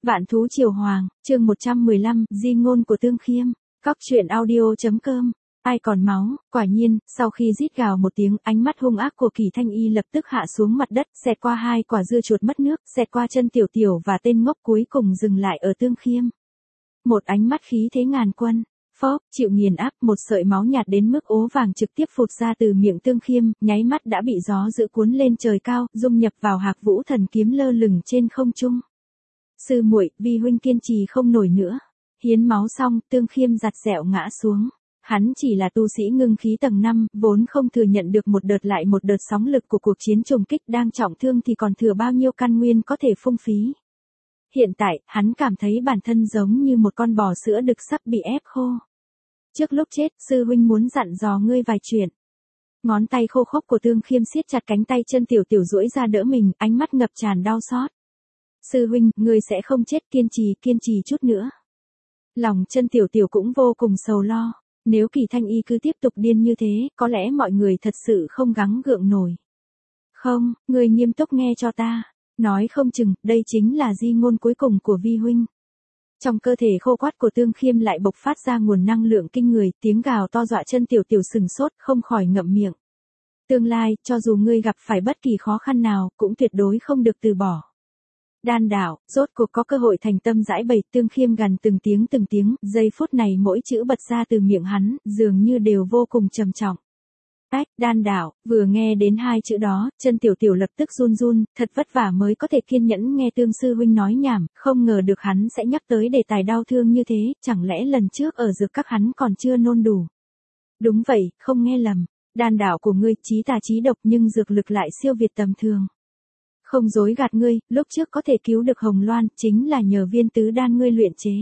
Vạn thú triều hoàng, chương 115, di ngôn của Tương Khiêm, Cóc truyện audio.com. Ai còn máu, quả nhiên, sau khi rít gào một tiếng, ánh mắt hung ác của Kỳ Thanh Y lập tức hạ xuống mặt đất, xẹt qua hai quả dưa chuột mất nước, xẹt qua chân Tiểu Tiểu và tên ngốc cuối cùng dừng lại ở Tương Khiêm. Một ánh mắt khí thế ngàn quân, phốc, chịu nghiền áp, một sợi máu nhạt đến mức ố vàng trực tiếp phụt ra từ miệng Tương Khiêm, nháy mắt đã bị gió dữ cuốn lên trời cao, dung nhập vào Hạc Vũ Thần kiếm lơ lửng trên không trung. Sư muội, vi huynh kiên trì không nổi nữa. Hiến máu xong, Tương Khiêm giặt dẹo ngã xuống. Hắn chỉ là tu sĩ ngưng khí tầng 5, vốn không thừa nhận được một đợt lại một đợt sóng lực của cuộc chiến trùng kích, đang trọng thương thì còn thừa bao nhiêu căn nguyên có thể phung phí. Hiện tại, hắn cảm thấy bản thân giống như một con bò sữa đực sắp bị ép khô. Trước lúc chết, sư huynh muốn dặn dò ngươi vài chuyện. Ngón tay khô khốc của Tương Khiêm siết chặt cánh tay chân Tiểu Tiểu duỗi ra đỡ mình, ánh mắt ngập tràn đau xót. Sư huynh, ngươi sẽ không chết, kiên trì chút nữa. Lòng chân Tiểu Tiểu cũng vô cùng sầu lo. Nếu Kỳ Thanh Y cứ tiếp tục điên như thế, có lẽ mọi người thật sự không gắng gượng nổi. Không, ngươi nghiêm túc nghe cho ta. Nói không chừng, đây chính là di ngôn cuối cùng của vi huynh. Trong cơ thể khô quắt của Tương Khiêm lại bộc phát ra nguồn năng lượng kinh người, tiếng gào to dọa chân Tiểu Tiểu sừng sốt, không khỏi ngậm miệng. Tương lai, cho dù ngươi gặp phải bất kỳ khó khăn nào, cũng tuyệt đối không được từ bỏ. Đan đạo, rốt cuộc có cơ hội thành tâm giải bày. Tương Khiêm gằn từng tiếng, giây phút này mỗi chữ bật ra từ miệng hắn, dường như đều vô cùng trầm trọng. Ách, đan đạo, vừa nghe đến hai chữ đó, chân Tiểu Tiểu lập tức run, thật vất vả mới có thể kiên nhẫn nghe Tương sư huynh nói nhảm, không ngờ được hắn sẽ nhắc tới đề tài đau thương như thế, chẳng lẽ lần trước ở dược các hắn còn chưa nôn đủ. Đúng vậy, không nghe lầm, đan đạo của ngươi chí tà chí độc nhưng dược lực lại siêu việt tầm thường. Không dối gạt ngươi, lúc trước có thể cứu được Hồng Loan, chính là nhờ viên tứ đan ngươi luyện chế.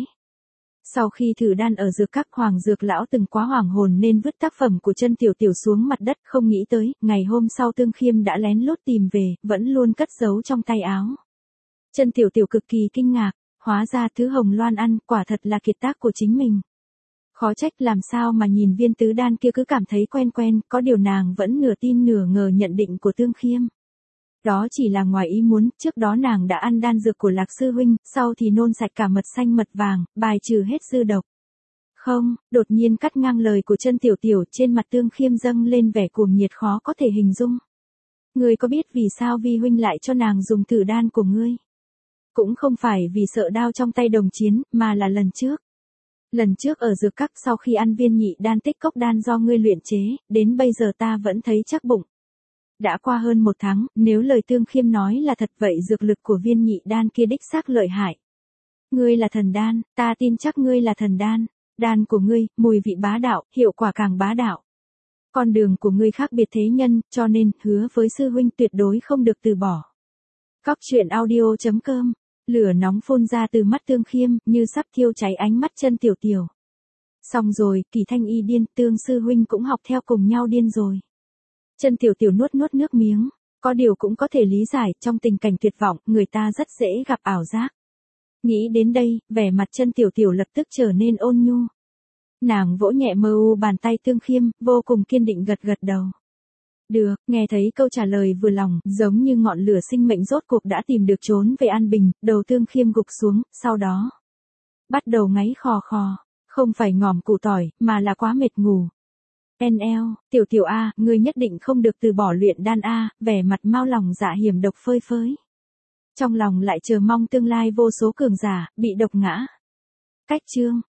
Sau khi thử đan ở dược các, Hoàng dược lão từng quá hoảng hồn nên vứt tác phẩm của chân Tiểu Tiểu xuống mặt đất, không nghĩ tới, ngày hôm sau Tương Khiêm đã lén lút tìm về, vẫn luôn cất giấu trong tay áo. Chân Tiểu Tiểu cực kỳ kinh ngạc, hóa ra thứ Hồng Loan ăn, quả thật là kiệt tác của chính mình. Khó trách làm sao mà nhìn viên tứ đan kia cứ cảm thấy quen, có điều nàng vẫn nửa tin nửa ngờ nhận định của Tương Khiêm. Đó chỉ là ngoài ý muốn, trước đó nàng đã ăn đan dược của Lạc sư huynh, sau thì nôn sạch cả mật xanh mật vàng, bài trừ hết dư độc. Không, đột nhiên cắt ngang lời của chân Tiểu Tiểu, trên mặt Tương Khiêm dâng lên vẻ cuồng nhiệt khó có thể hình dung. Ngươi có biết vì sao vi huynh lại cho nàng dùng thử đan của ngươi? Cũng không phải vì sợ đao trong tay đồng chiến, mà là lần trước. Lần trước ở dược các sau khi ăn viên nhị đan tích cốc đan do ngươi luyện chế, đến bây giờ ta vẫn thấy chắc bụng. Đã qua hơn 1 tháng, nếu lời Tương Khiêm nói là thật vậy dược lực của viên nhị đan kia đích xác lợi hại. Ngươi là thần đan, ta tin chắc ngươi là thần đan. Đan của ngươi, mùi vị bá đạo, hiệu quả càng bá đạo. Con đường của ngươi khác biệt thế nhân, cho nên, hứa với sư huynh tuyệt đối không được từ bỏ. Cóc truyện audio.com. Lửa nóng phun ra từ mắt Tương Khiêm, như sắp thiêu cháy ánh mắt chân Tiểu Tiểu. Xong rồi, Kỳ Thanh Y điên, Tương sư huynh cũng học theo cùng nhau điên rồi. Chân Tiểu Tiểu nuốt nước miếng, có điều cũng có thể lý giải, trong tình cảnh tuyệt vọng, người ta rất dễ gặp ảo giác. Nghĩ đến đây, vẻ mặt chân Tiểu Tiểu lập tức trở nên ôn nhu. Nàng vỗ nhẹ mờ u bàn tay Tương Khiêm, vô cùng kiên định gật đầu. Được, nghe thấy câu trả lời vừa lòng, giống như ngọn lửa sinh mệnh rốt cuộc đã tìm được trốn về an bình, đầu Tương Khiêm gục xuống, sau đó bắt đầu ngáy khò, không phải ngỏm củ tỏi, mà là quá mệt ngủ. NL, Tiểu Tiểu A, ngươi nhất định không được từ bỏ luyện đan A, vẻ mặt mau lòng dạ hiểm độc phơi phới. Trong lòng lại chờ mong tương lai vô số cường giả, bị độc ngã. Cách chương.